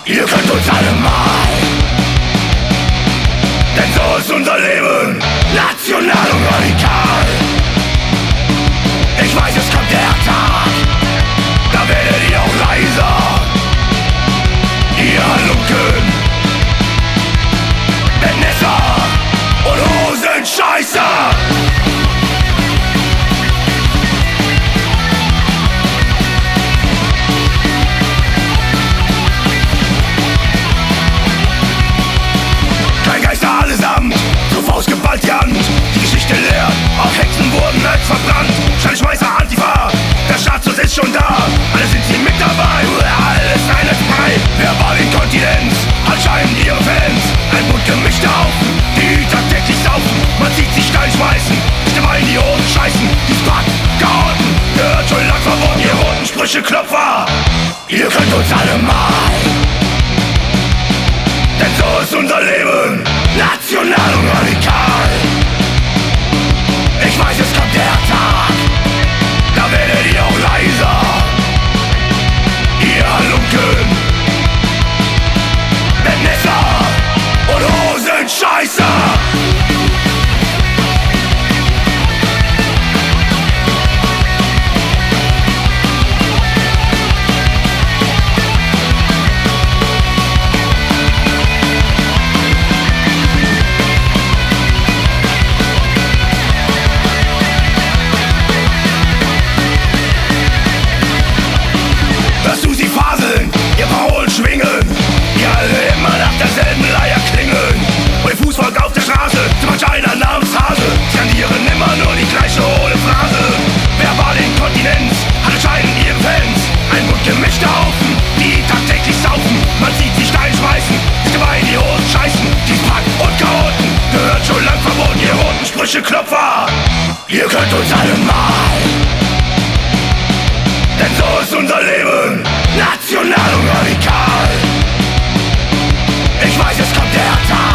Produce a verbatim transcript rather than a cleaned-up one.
Ihr könnt uns alle mal, denn so ist unser Leben, national und radikal. Ich weiß, es kommt der Tag, da werdet ihr auch leiser, ihr Halunken, mit Messer und Hosenscheißer. Geballt die Hand, die Geschichte lehrt, auch Hexen wurden nicht verbrannt. Schallschmeißer, Antifa, der Staatsschutz ist schon da, alle sind hier mit dabei, alles eine frei. Verbal Inkontinenz, anscheinend ihre Fans, ein bunt gemischter Haufen, die tagtäglich saufen. Man sieht sich steil schmeißen, Stimme in die Hosen scheißen, die Pack, Chaoten, gehört schon lang verboten, ihr roten Sprücheklopfer. Ihr könnt uns alle mal, denn so ist unser Leben, national und radikal. Ich weiß, es kommt der Tag, da werdet ihr auch leiser, ihr Halunken, mit Messer und Hosenscheißer. Ihr Parolen schwingen, die alle immer nach derselben Leier klingeln. Und ihr Fußvolk auf der Straße, zu manch einer namens Hase, skandieren immer nur die gleiche hohle Phrase. Verbale Inkontinenz hat anscheinend ihre Fans, ein bunt gemischter Haufen, die tagtäglich saufen. Man sieht sich steil schmeißen, sich dabei in die Hosen scheißen. Die Pack und Chaoten, gehört schon lang verboten, ihr roten Sprücheklopfer. Ihr könnt uns alle mal, denn so ist unser Leben, national und radikal. Ich weiß, es kommt der Tag,